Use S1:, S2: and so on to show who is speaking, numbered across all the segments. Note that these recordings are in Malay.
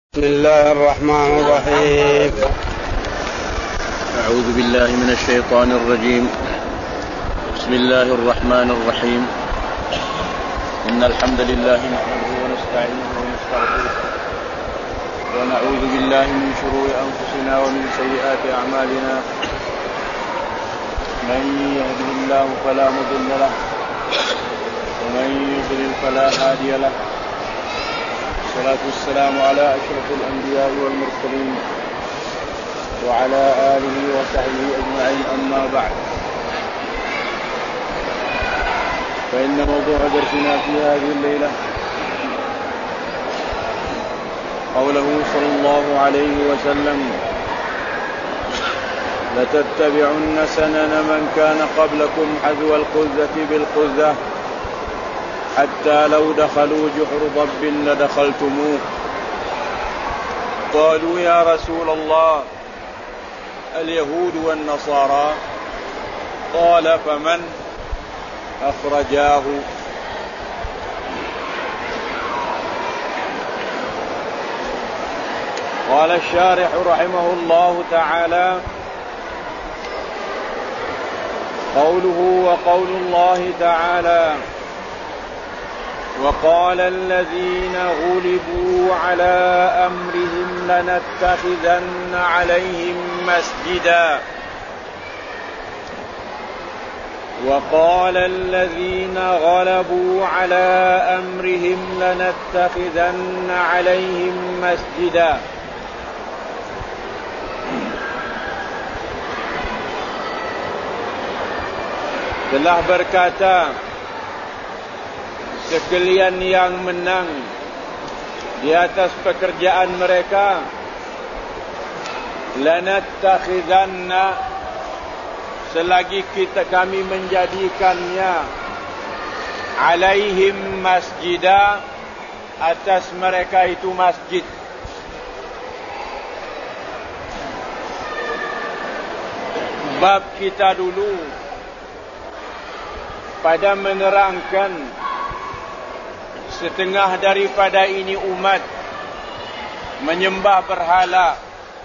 S1: بسم الله الرحمن الرحيم.
S2: أعوذ بالله من الشيطان الرجيم. بسم الله الرحمن الرحيم. إن الحمد لله نحمده ونستعينه ونستغفره ونعوذ بالله من شرور أنفسنا ومن سيئات أعمالنا. من يهده الله فلا مضل له ومن يضلل فلا هادي له. والصلاة والسلام على أشرف الأنبياء والمرسلين وعلى آله وصحبه أجمعين، أما بعد، فإن موضوع درسنا في هذه الليلة قوله صلى الله عليه وسلم: لتتبعن سنن من كان قبلكم حذو القذة بالقذة حتى لو دخلوا جحر ضب لدخلتموه. قالوا: يا رسول الله، اليهود والنصارى؟ قال: فمن؟ أخرجاه. قال الشارح رحمه الله تعالى: قوله وقول الله تعالى: وقال الذين غلبوا على أمرهم لنتخذن عليهم مسجدا. وقال الذين غلبوا على أمرهم لنتخذن عليهم مسجدا. Telah berkata sekalian yang menang di atas pekerjaan mereka, lanattakhidhanna, selagi kami menjadikannya, alaihim masjida, atas mereka itu masjid. Bab kita dulu pada menerangkan setengah daripada ini umat menyembah berhala.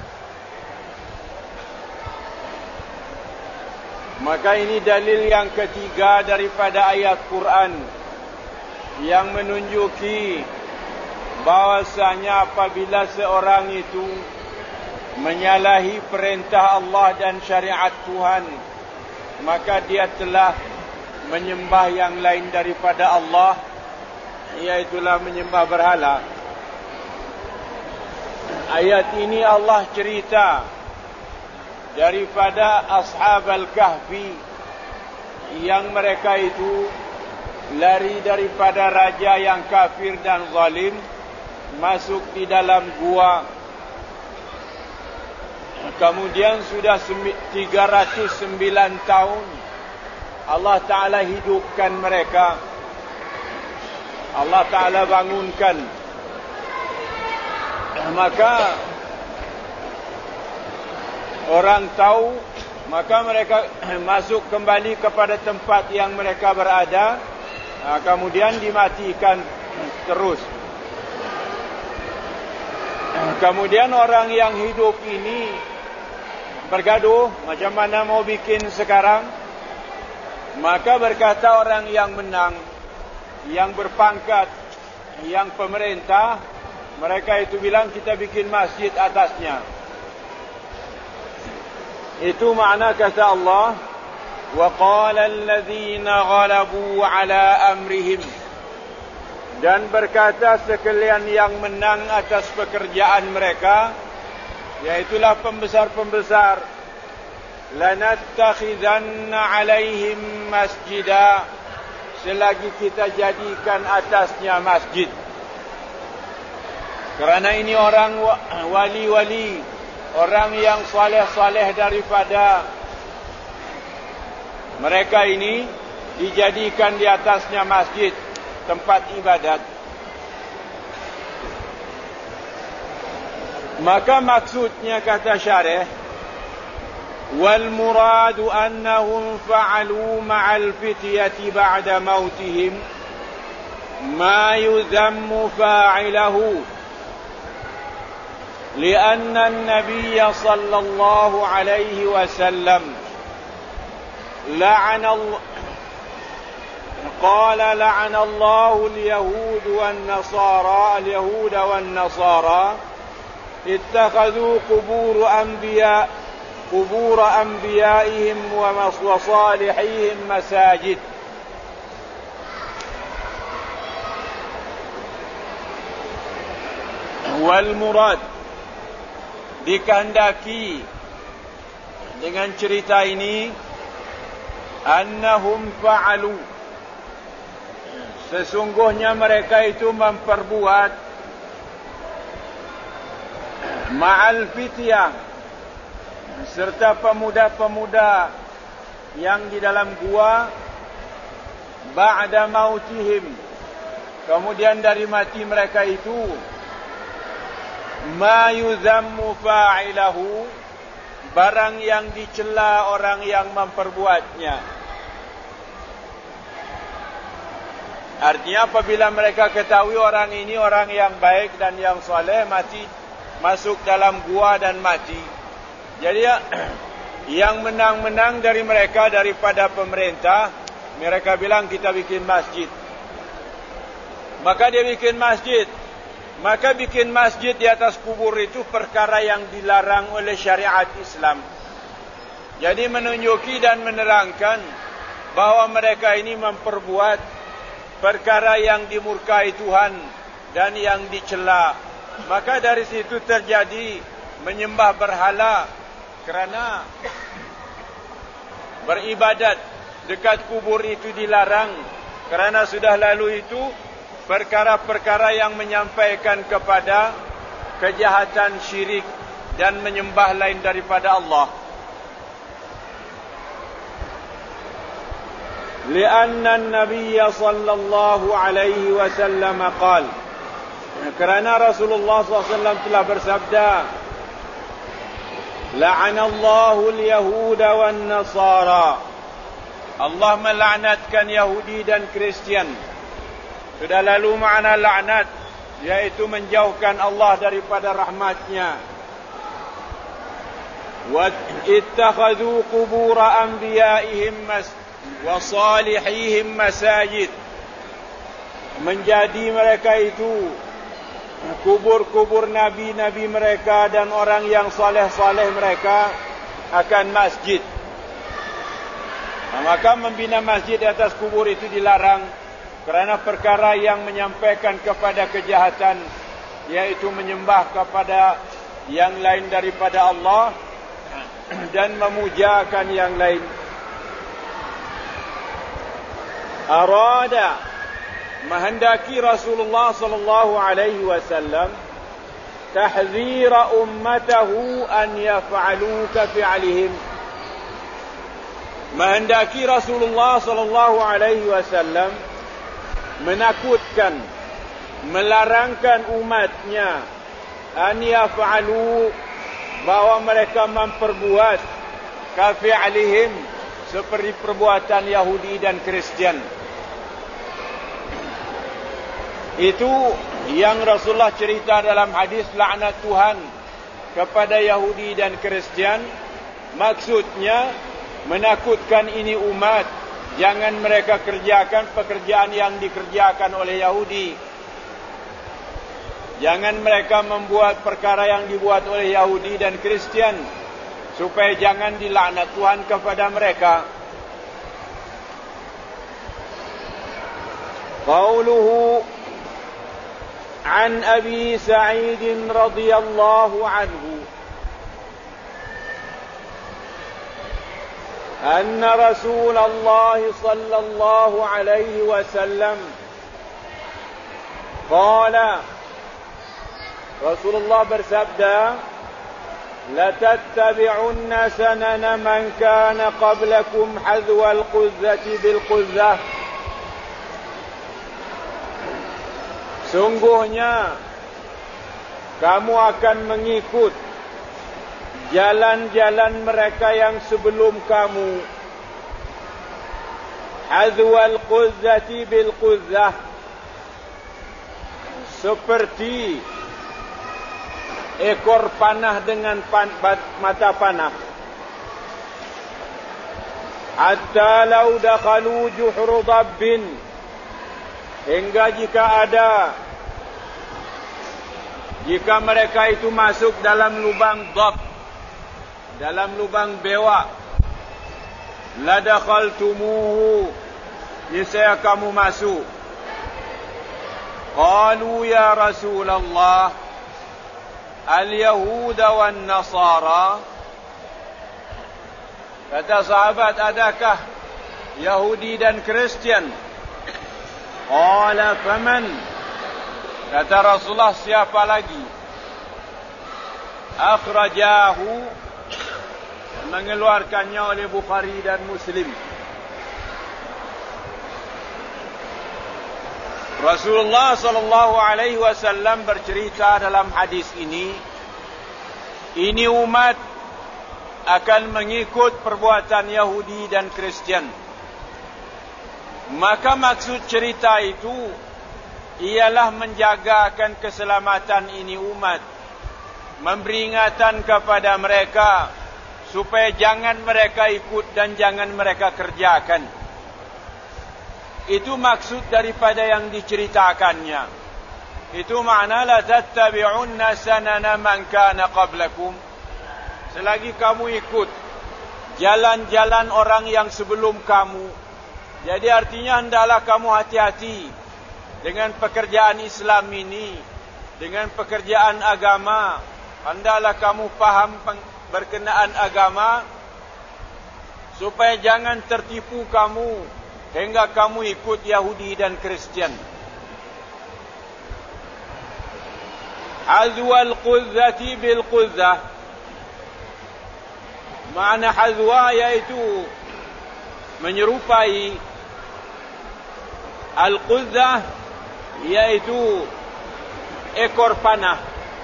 S2: Maka ini dalil yang ketiga daripada ayat Quran yang menunjuki bahwasanya apabila seorang itu menyalahi perintah Allah dan syariat Tuhan, maka dia telah menyembah yang lain daripada Allah, iaitulah menyembah berhala. Ayat ini Allah cerita daripada Ashab Al-Kahfi yang mereka itu lari daripada raja yang kafir dan zalim, masuk di dalam gua. Kemudian sudah 309 tahun Allah Ta'ala hidupkan mereka, Allah Ta'ala bangunkan. Maka orang tahu, maka mereka masuk kembali kepada tempat yang mereka berada, kemudian dimatikan terus. Kemudian orang yang hidup ini bergaduh, macam mana mau bikin sekarang. Maka berkata orang yang menang, yang berpangkat, yang pemerintah, mereka itu bilang, kita bikin masjid atasnya. Itu makna kata Allah, wa qala alladhina ghalabu ala amrihim, dan berkata sekalian yang menang atas pekerjaan mereka, yaitulah pembesar-pembesar, lanattakhidhanna alaihim masjida, selagi kita jadikan atasnya masjid. Kerana ini orang wali-wali, orang yang saleh-saleh daripada mereka ini, dijadikan di atasnya masjid, tempat ibadat. Maka maksudnya kata syarih, wal muradu annahum fa'alu ma'al fityati ba'da mautihim ma yudhammu fa'ilahu. لأن النبي صلى الله عليه وسلم قال لعن الله اليهود والنصارى اتخذوا قبور أنبيائهم وصالحيهم مساجد. والمراد, dikehendaki dengan cerita ini, annahum fa'alu, sesungguhnya mereka itu memperbuat, ma'al fityah, serta pemuda-pemuda yang di dalam gua, ba'da mautihim, kemudian dari mati mereka itu, ma yuzammu fa'ilahu, barang yang dicela orang yang memperbuatnya. Artinya apabila mereka ketahui orang ini orang yang baik dan yang soleh, mati masuk dalam gua dan mati. Jadi yang menang-menang dari mereka daripada pemerintah, mereka bilang kita bikin masjid. Maka dia bikin masjid. Maka bikin masjid di atas kubur itu perkara yang dilarang oleh syariat Islam. Jadi menunjuki dan menerangkan bahwa mereka ini memperbuat perkara yang dimurkai Tuhan dan yang dicela. Maka dari situ terjadi menyembah berhala, kerana beribadat dekat kubur itu dilarang, kerana sudah lalu itu perkara-perkara yang menyampaikan kepada kejahatan syirik dan menyembah lain daripada Allah. Lianna an-nabiy sallallahu alaihi wasallam qala, kerana Rasulullah SAW telah bersabda, la'anallahu al-yahuda wan-nasara, Allah melaknatkan Yahudi dan Kristian. Sudah lalu makna laknat, yaitu menjauhkan Allah daripada rahmatnya. Wa ittakhadhu qubur anbiya'ihim wa salihihim masajid, menjadi mereka itu kubur-kubur nabi-nabi mereka dan orang yang saleh-saleh mereka akan masjid. Maka membina masjid di atas kubur itu dilarang, kerana perkara yang menyampaikan kepada kejahatan, yaitu menyembah kepada yang lain daripada Allah dan memujakan yang lain. Arada, menghendaki Rasulullah sallallahu alaihi wasallam tahzira ummatahu an yaf'alu ka fi'lihim. Menghendaki Rasulullah sallallahu alaihi wasallam menakutkan, melarangkan umatnya, an yaf'alu, bahwa mereka memperbuat ka fi'lihim, seperti perbuatan Yahudi dan Kristian. Itu yang Rasulullah cerita dalam hadis laknat Tuhan kepada Yahudi dan Kristian. Maksudnya menakutkan ini umat, jangan mereka kerjakan pekerjaan yang dikerjakan oleh Yahudi. Jangan mereka membuat perkara yang dibuat oleh Yahudi dan Kristian, supaya jangan dilaknat Tuhan kepada mereka. Qauluhu an Abi Sa'id radhiyallahu anhu anna Rasulullah sallallahu alaihi wasallam qala, Rasulullah bersabda, latattabi'unna sanana man kana qablakum hadwa al-quzzati bil-quzzah. Sungguhnya kamu akan mengikut jalan-jalan mereka yang sebelum kamu, hadwa al-quzzati bil-quzzah, seperti ekor panah dengan mata panah. Hatta law dakhalu juhru dabbin, hingga jika mereka itu masuk dalam lubang dab, dalam lubang bewak, la dakhaltumuhu, niscaya kamu masuk. Qalu ya Rasulullah, al-yahuda wan nasara. Kata sahabat, adakah Yahudi dan Kristian? Qala faman? Kata Rasulullah, siapa lagi? Akhrajahu, mengeluarkannya oleh Bukhari dan Muslim. Rasulullah sallallahu alaihi wasallam bercerita dalam hadis ini umat akan mengikut perbuatan Yahudi dan Kristian. Maka maksud cerita itu ialah menjagakan keselamatan ini umat, memberi ingatan kepada mereka supaya jangan mereka ikut dan jangan mereka kerjakan. Itu maksud daripada yang diceritakannya. Itu makna la tattabi'unna sanana man kana qablakum. Selagi kamu ikut jalan-jalan orang yang sebelum kamu. Jadi artinya hendaklah kamu hati-hati dengan pekerjaan Islam ini, dengan pekerjaan agama. Hendaklah kamu faham berkenaan agama supaya jangan tertipu kamu hingga kamu ikut Yahudi dan Kristian. Hazwal quzzati bil quzzah. Makna hazwa yaitu menyerupai, al-quzzah yaitu ekor panah.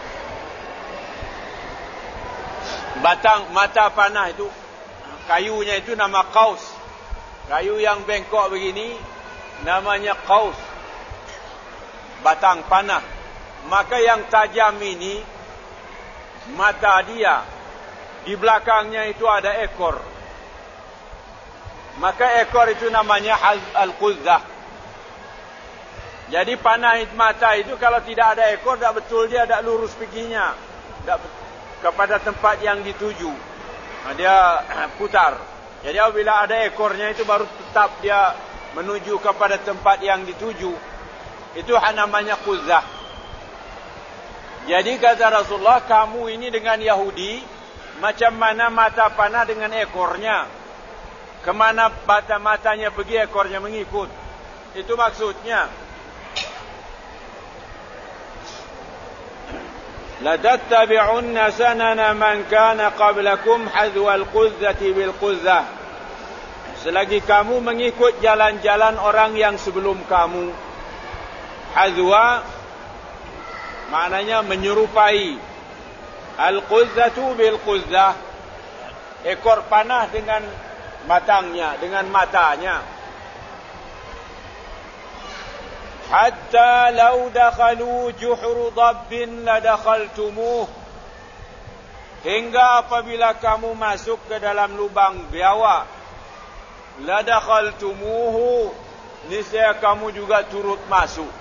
S2: Batang mata panah itu, kayunya itu nama qaus. Kayu yang bengkok begini namanya qaus, batang panah. Maka yang tajam ini mata dia, di belakangnya itu ada ekor. Maka ekor itu namanya al-quzzah. Jadi panah mata itu kalau tidak ada ekor, tak betul dia tak lurus pikinya, tak kepada tempat yang dituju. Dia putar. Jadi apabila ada ekornya itu baru tetap dia menuju kepada tempat yang dituju. Itu namanya quzzah. Jadi kata Rasulullah, kamu ini dengan Yahudi macam mana mata panah dengan ekornya. Kemana matanya pergi, ekornya mengikut. Itu maksudnya. La tattabi'unna sanana man kana qablakum hadwal quzzati bil quzzah. Selagi kamu mengikut jalan-jalan orang yang sebelum kamu. Hadwa maknanya menyerupai. Al-quzzatu bil quzzah, ekor panah dengan matangnya, dengan matanya. Hatta law dakhalu juhru dabbin la dakhaltumuh. Hingga apabila kamu masuk ke dalam lubang biawak, la dakhaltumuhu, niscaya kamu juga turut masuk.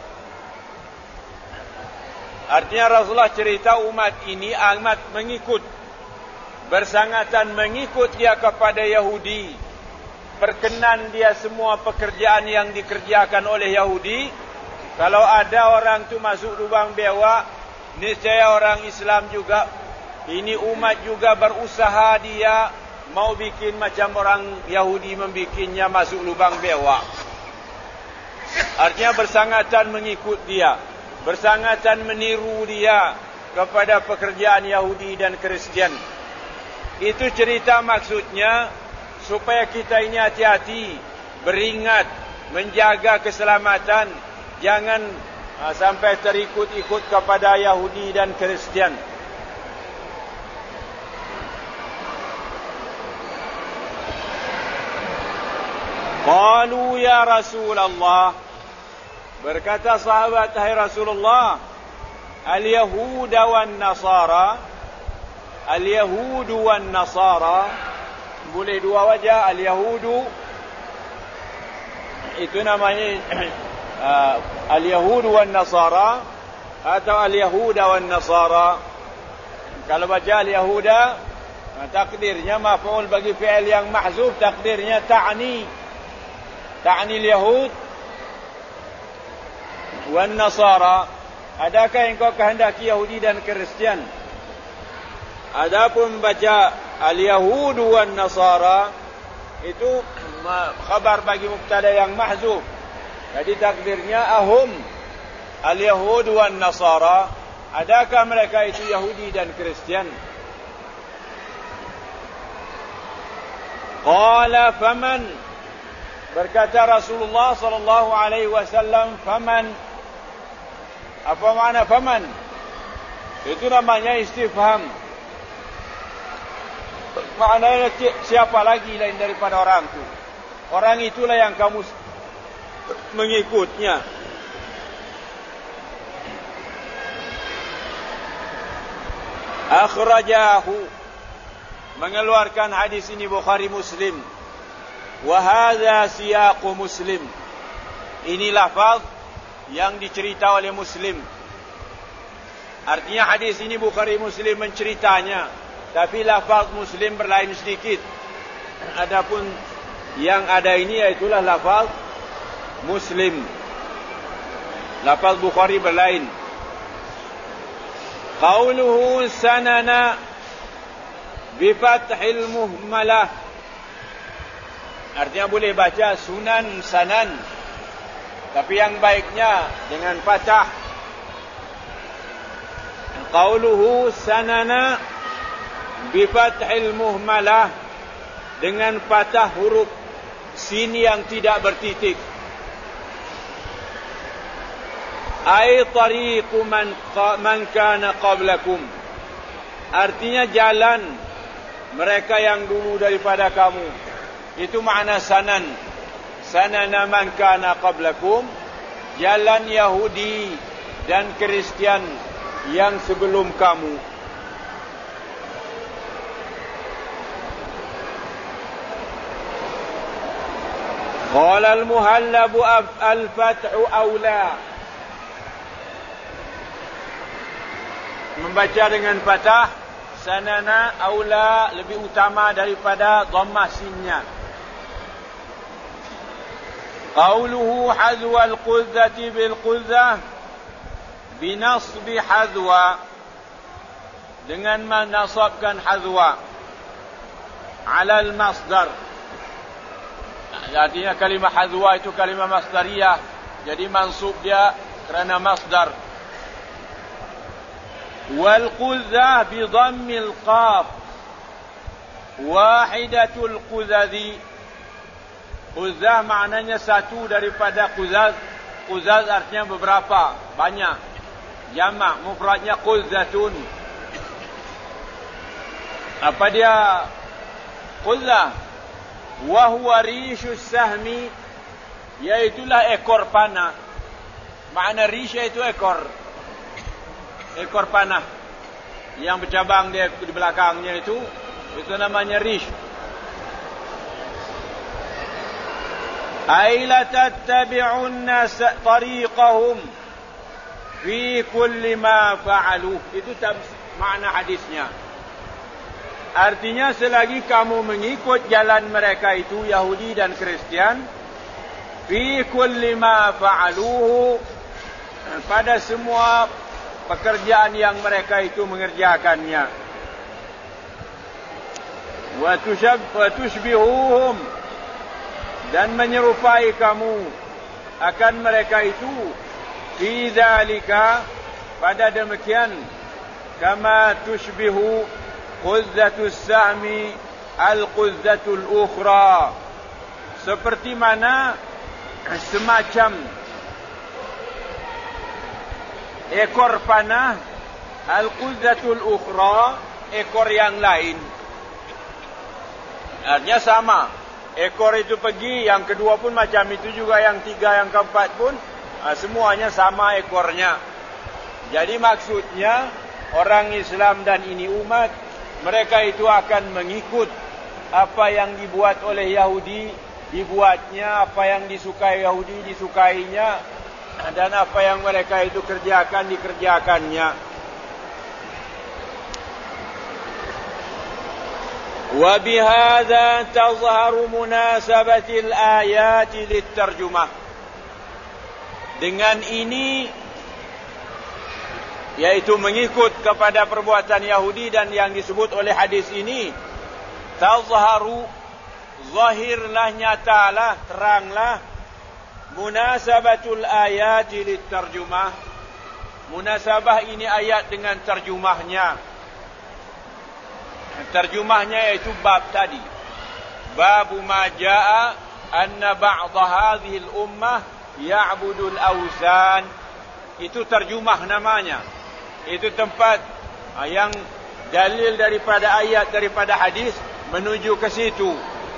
S2: Artinya Rasulullah cerita umat ini amat mengikut, bersangatan mengikut dia kepada Yahudi. Perkenan dia semua pekerjaan yang dikerjakan oleh Yahudi. Kalau ada orang tu masuk lubang bewak, niscaya orang Islam juga, ini umat juga berusaha dia mau bikin macam orang Yahudi membikinnya masuk lubang bewak. Artinya bersangatan mengikut dia, bersangatan meniru dia kepada pekerjaan Yahudi dan Kristian. Itu cerita maksudnya supaya kita ini hati-hati, beringat, menjaga keselamatan, jangan sampai terikut-ikut kepada Yahudi dan Kristian. Qalu ya Rasulullah, berkata sahabat, hai Rasulullah, al-yahuda wan nasara. Al-yahudu wan nasara, boleh dua wajah. Al-yahudu itu namanya al-yahudu wan nasara atau al-yahuda wan nasara. Kalau baca al-yahuda, takdirnya maf'ul bagi fi'il yang mahzuf, takdirnya ta'ni al-yahud wan nasara. Adakah engkau kehendaki Yahudi dan Kristian? Adapun baca al-yahudu wan nasara, itu khabar bagi mubtada yang mahzuf. Jadi takdirnya ahum al-yahudu wan nasara. Adakah mereka itu Yahudi dan Kristian? Qala faman, berkata Rasulullah sallallahu alaihi wasallam, faman. Apa makna faman? Itu namanya istifham. Maknanya siapa lagi lain daripada orang itu? Orang itulah yang kamu mengikutnya. Akhrajahu, mengeluarkan hadis ini Bukhari Muslim. Wa hadza siyaqu Muslim. Ini lafaz yang dicerita oleh Muslim. Artinya hadis ini Bukhari Muslim menceritanya, tapi lafaz Muslim berlain sedikit. Adapun yang ada ini iaitulah lafaz Muslim. Lafaz Bukhari berlain. Qauluhu sanana bi fathil muhmalah. Artinya boleh baca sunan sanan, tapi yang baiknya dengan fathah. Qauluhu sanana bifathil muhmalah, dengan fathah huruf sin yang tidak bertitik. Ay tariqu man kana qablakum, artinya jalan mereka yang dulu daripada kamu. Itu makna sanan. Sanana man kana qablakum, jalan Yahudi dan Kristian yang sebelum kamu. Qala al-muhallab al-fathu aula. Membaca dengan fathah sanana aula lebih utama daripada dhammah sinnya. Qauluhu hadwa al-qudzati bil-qudzah binasbi hadwa, dengan menasabkan hadwa ala al-masdar. Artinya kalimah hadwa itu kalimah masdariyah, jadi mansub dia kerana masdar. Wal qudzah bi dhammil qaf wahidatul qudzazi. Qudzah maknanya satu daripada quzaz. Quzaz artinya beberapa, banyak. Jamak mufradnya qudzatun. Apa dia qudzah? Wa huwa rishus sahmi, yaitulah ekor panah. Makna rish itu ekor panah yang bercabang dia di belakangnya, itu namanya rish. Ay la tattabi'unna tariqahum fi kulli ma fa'alu. Itu makna hadisnya. Artinya selagi kamu mengikut jalan mereka itu, Yahudi dan Kristian, fi kulli ma fa'aluhu, pada semua pekerjaan yang mereka itu mengerjakannya. Wa tushbihuhum, dan menyerupai kamu akan mereka itu, fi dzalika, pada demikian, kama tushbihu quzzatus sahmi al-quzzatul ukhra, seperti mana semacam ekor panah al-quzzatul ukhra, ekor yang lain. Artinya sama, ekor itu pergi, yang kedua pun macam itu juga, yang tiga, yang keempat pun semuanya sama ekornya. Jadi maksudnya orang Islam dan ini umat, mereka itu akan mengikut apa yang dibuat oleh Yahudi, dibuatnya, apa yang disukai Yahudi, disukainya, dan apa yang mereka itu kerjakan, dikerjakannya. Wa bihadza tazharu munasabatil ayati litarjumah. Dengan ini, yaitu mengikut kepada perbuatan Yahudi dan yang disebut oleh hadis ini, tazharu, zahirlah, nyatalah, teranglah, munasabatul ayati litarjumah. Munasabah ini ayat dengan terjemahnya. Terjemahnya yaitu bab tadi. Babu ma jaa anna ba'dha hadhihi al-ummah ya'budul awsan. Itu terjemah namanya. Itu tempat yang dalil daripada ayat, daripada hadis menuju ke situ.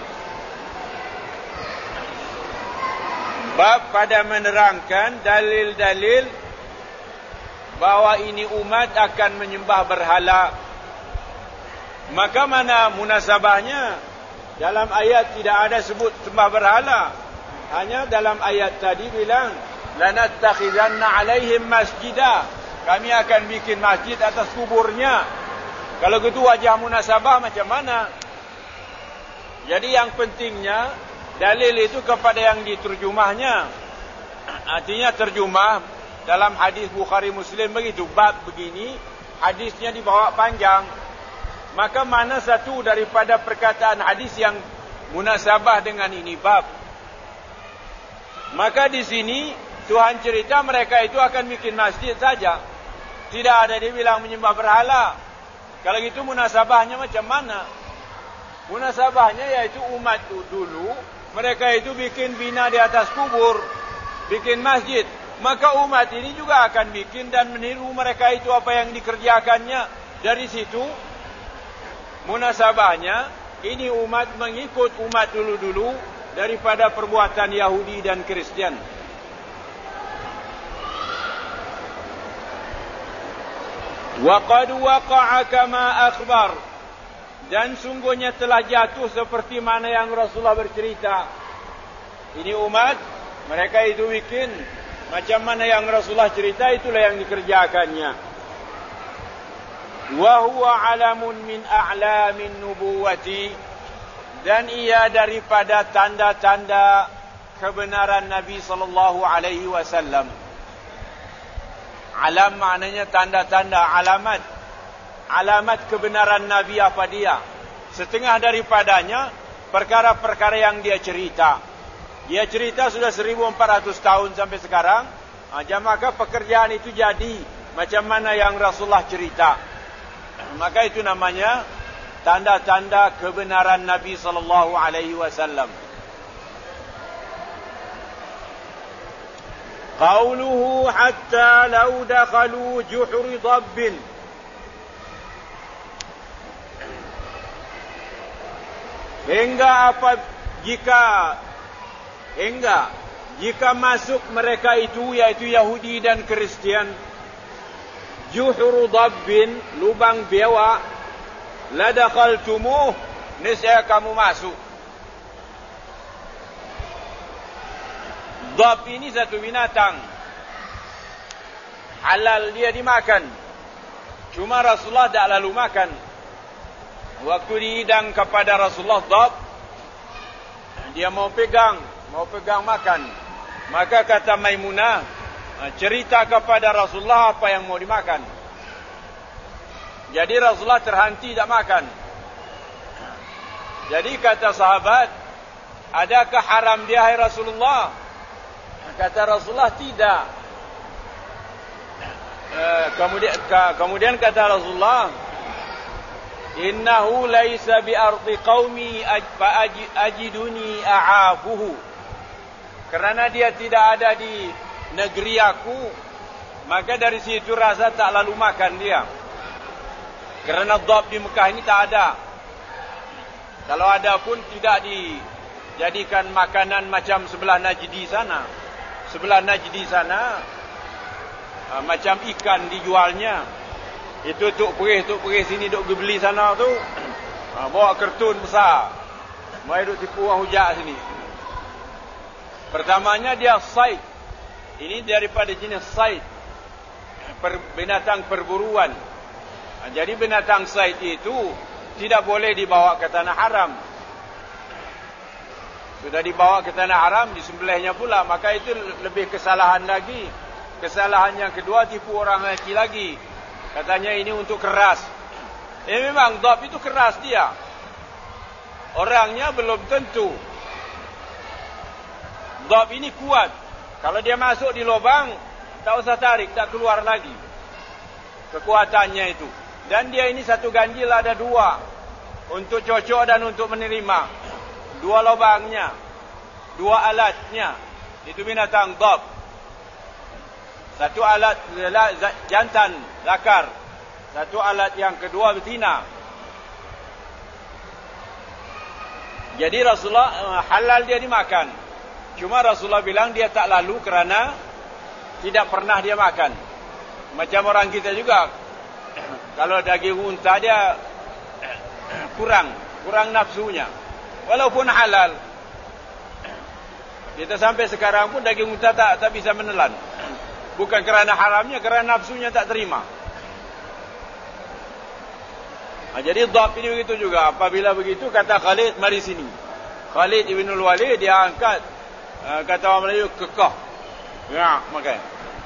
S2: Bab pada menerangkan dalil-dalil bahawa ini umat akan menyembah berhala. Maka mana munasabahnya? Dalam ayat tidak ada sebut sembah berhala. Hanya dalam ayat tadi bilang, lanattakhizanna alaihim masjidah. Kami akan bikin masjid atas kuburnya. Kalau gitu wajah munasabah macam mana? Jadi yang pentingnya dalil itu kepada yang diterjemahnya. Artinya terjemah dalam hadis Bukhari Muslim begitu, bab begini, hadisnya dibawa panjang. Maka mana satu daripada perkataan hadis yang munasabah dengan ini bab? Maka di sini Tuhan cerita mereka itu akan bikin masjid saja. Tidak ada dia bilang menyembah berhala. Kalau gitu munasabahnya macam mana? Munasabahnya yaitu umat dulu, mereka itu bikin bina di atas kubur, bikin masjid. Maka umat ini juga akan bikin dan meniru mereka itu apa yang dikerjakannya. Dari situ munasabahnya, ini umat mengikut umat dulu-dulu daripada perbuatan Yahudi dan Kristian. Wa qad waqa'a kama akhbar. Dan sungguhnya telah jatuh seperti mana yang Rasulullah bercerita. Ini umat, mereka itu bikin macam mana yang Rasulullah cerita, itulah yang dikerjakannya. Wa huwa alamun min a'lamin nubuwati. Dan ia daripada tanda-tanda kebenaran Nabi sallallahu alaihi wasallam. Alam maknanya tanda-tanda, alamat. Alamat kebenaran Nabi apa dia? Setengah daripadanya perkara-perkara yang dia cerita. Dia cerita sudah 1400 tahun sampai sekarang. Maka pekerjaan itu jadi macam mana yang Rasulullah cerita. Maka itu namanya tanda-tanda kebenaran Nabi sallallahu alaihi wasallam. Qauluhu hatta law dakhalu juhri dabbin. Jika masuk mereka itu, yaitu Yahudi dan Kristian, juhru dabbin, lubang biawak, la dakhaltumuh, niscaya kamu masuk. Dab ini satu binatang, halal dia dimakan. Cuma Rasulullah tak lalu makan. Waktu dihidang kepada Rasulullah dab, dia mau pegang makan. Maka kata Maimunah, cerita kepada Rasulullah apa yang mau dimakan. Jadi Rasulullah terhenti tak makan. Jadi kata sahabat, adakah haram dia hai Rasulullah? Kata Rasulullah tidak. Kemudian kata Rasulullah, innahu laisa bi ardi qaumi ajiduni a'abuhu. Kerana dia tidak ada di negeri aku, maka dari situ rasa tak lalu makan dia. Kerana dhab di Mekah ini tak ada. Kalau ada pun tidak dijadikan makanan macam sebelah Najdi sana. Sebelah Najdi sana macam ikan dijualnya. Itu tuk perih sini duk beli sana tu. Bawa kartun besar. Mai duk tipu orang hujak sini. Pertamanya dia said. Ini daripada jenis said. Binatang perburuan. Jadi binatang said itu tidak boleh dibawa ke tanah haram. Sudah dibawa ke tanah haram, disembelihnya pula, maka itu lebih kesalahan lagi. Kesalahan yang kedua, tipu orang lagi. Katanya ini untuk keras. Memang dhab itu keras dia. Orangnya belum tentu. Dhab ini kuat. Kalau dia masuk di lubang, tak usah tarik, tak keluar lagi. Kekuatannya itu. Dan dia ini satu ganjil ada dua. Untuk cocok dan untuk menerima. Dua lubangnya, dua alatnya. Itu binatang dhab. Satu alat jantan, zakar. Satu alat yang kedua betina. Jadi Rasulullah halal dia dimakan. Cuma Rasulullah bilang dia tak lalu kerana tidak pernah dia makan. Macam orang kita juga. Kalau daging unta dia kurang nafsunya. Walaupun halal. Kita sampai sekarang pun daging unta tak bisa menelan. Bukan kerana haramnya, kerana nafsunya tak terima. Jadi dhab ini begitu juga. Apabila begitu, kata Khalid, mari sini. Khalid ibn al-Walid, dia angkat. Kata orang Melayu, kekah. Ya, makan.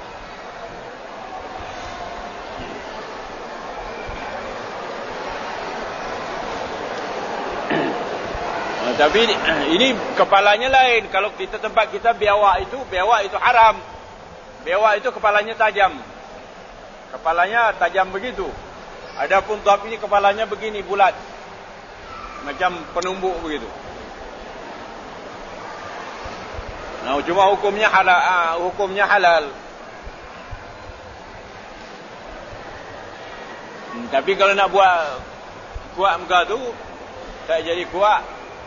S2: Tapi ini kepalanya lain. Kalau kita tempat kita biawak itu haram. Biawak itu kepalanya tajam. Kepalanya tajam begitu. Adapun dhab ini kepalanya begini bulat. Macam penumbuk begitu. Nah, cuma hukumnya halal. Tapi kalau nak buat kuat muka tu tak jadi kuat.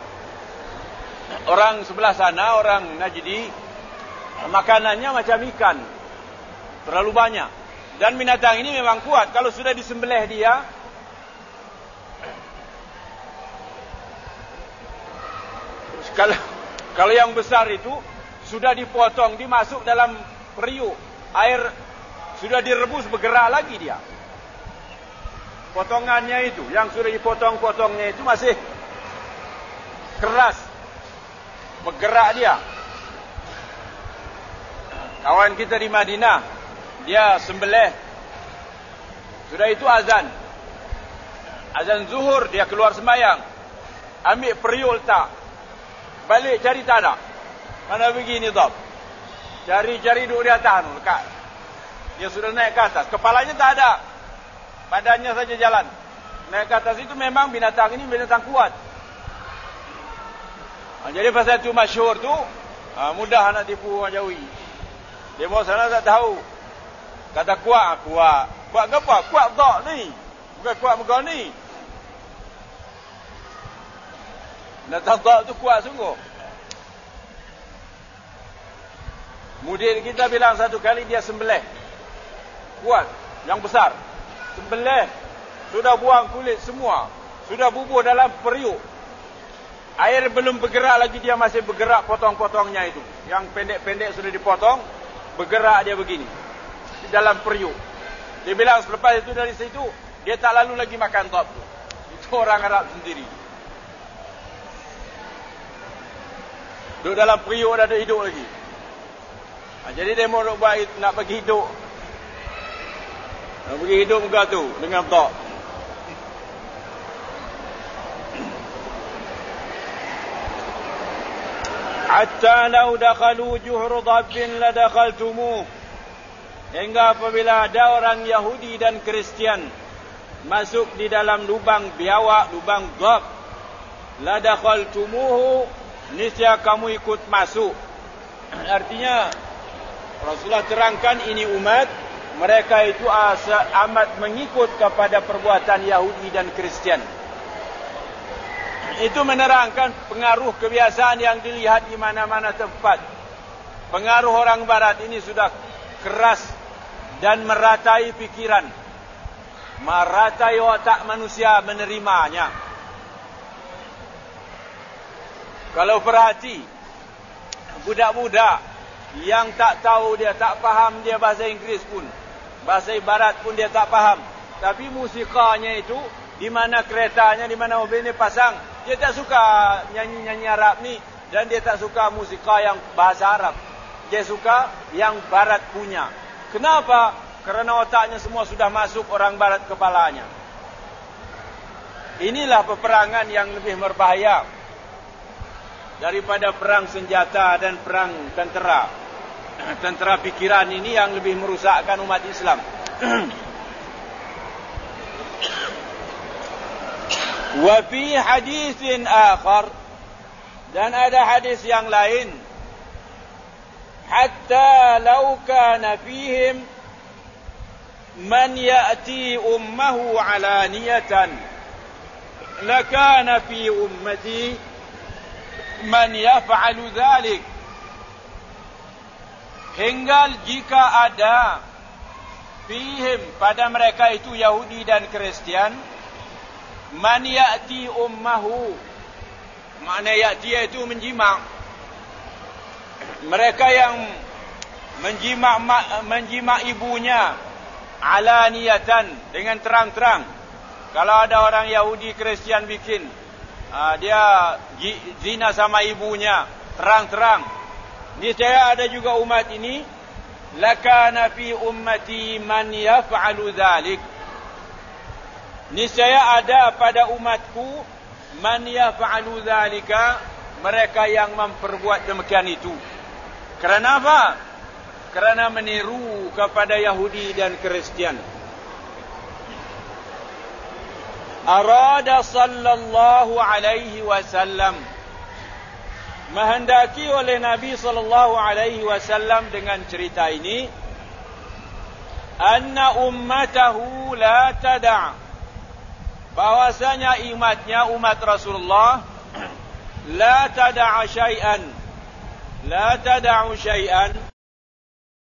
S2: Orang sebelah sana, orang Najdi, makanannya macam ikan. Terlalu banyak. Dan binatang ini memang kuat. Kalau sudah disembelih dia, kalau yang besar itu sudah dipotong, dimasuk dalam periuk. Air sudah direbus, bergerak lagi dia. Potongannya itu, yang sudah dipotong-potongnya itu masih keras. Bergerak dia. Kawan kita di Madinah, dia sembelih. Sudah itu azan zuhur, dia keluar sembahyang. Ambil periuk letak. Balik cari tak ada. Mana begini dhab. Cari duduk di atas dekat. Dia sudah naik ke atas. Kepalanya tak ada. Badannya saja jalan. Naik ke atas itu memang binatang ini binatang kuat. Jadi pasal itu masyhur tu, mudah nak tipu orang Jawi. Dia mau sana tak tahu. Kata kuat. Kuat ke apa? Kuat dhab ni. Bukan kuat muka ni. Binatang dhab tu kuat sungguh. Mudir kita bilang satu kali dia sembelih. Kuat. Yang besar. Sembelih. Sudah buang kulit semua. Sudah bubuh dalam periuk. Air belum bergerak lagi, dia masih bergerak potong-potongnya itu. Yang pendek-pendek sudah dipotong, bergerak dia begini. Di dalam periuk. Dia bilang selepas itu dari situ, dia tak lalu lagi makan dhab tu. Itu orang Arab sendiri. Duduk dalam periuk dah ada hidup lagi. Jadi dia mau nak bagi hidup. Nak bagi hidup muka tu dengan dhab. Hatta law dakhalu juhur dhabbin la dakhaltumuh. Hingga apabila ada orang Yahudi dan Kristian masuk di dalam lubang biawak, lubang dhab, la dakhaltumuhu, niscaya kamu ikut masuk. Artinya Rasulullah terangkan ini umat, mereka itu amat mengikut kepada perbuatan Yahudi dan Kristian. Itu menerangkan pengaruh kebiasaan yang dilihat di mana-mana tempat. Pengaruh orang barat ini sudah keras dan meratai pikiran, meratai otak manusia menerimanya. Kalau perhati, budak-budak yang tak tahu, dia tak faham dia bahasa Inggeris pun, bahasa Ibarat pun dia tak faham, tapi musikanya itu, di mana keretanya, di mana mobilnya pasang, dia tak suka nyanyi-nyanyi Arab ni, dan dia tak suka musika yang bahasa Arab. Dia suka yang Barat punya. Kenapa? Kerana otaknya semua sudah masuk orang Barat kepalanya. Inilah peperangan yang lebih berbahaya daripada perang senjata dan perang tentera. Tentera pikiran ini yang lebih merusakkan umat Islam. Wa fi haditsin akhar, dan ada hadis yang lain, hatta law kana fihim man ya'ti ummahu alaniyatan lakana fi ummati man yaf'alu dhalik. Hingga jika ada fihim, pada mereka itu Yahudi dan Kristian, man ya'ti ummahu, makna ya'ti itu menjimak. Mereka yang menjimak ibunya alaniyatan, dengan terang-terang. Kalau ada orang Yahudi Kristian bikin, dia zina sama ibunya terang-terang, niscaya ada juga umat ini, lakana fi ummati man yaf'alu dhalik, niscaya ada pada umatku man yaf'alu dhalika, mereka yang memperbuat demikian itu. Kerana apa? Kerana meniru kepada Yahudi dan Kristian. Arada sallallahu alaihi wasallam, menghendaki oleh Nabi sallallahu alaihi wasallam dengan cerita ini, anna ummatahu la tada', bahwasanya umatnya, umat Rasulullah, la tada'u syai'an,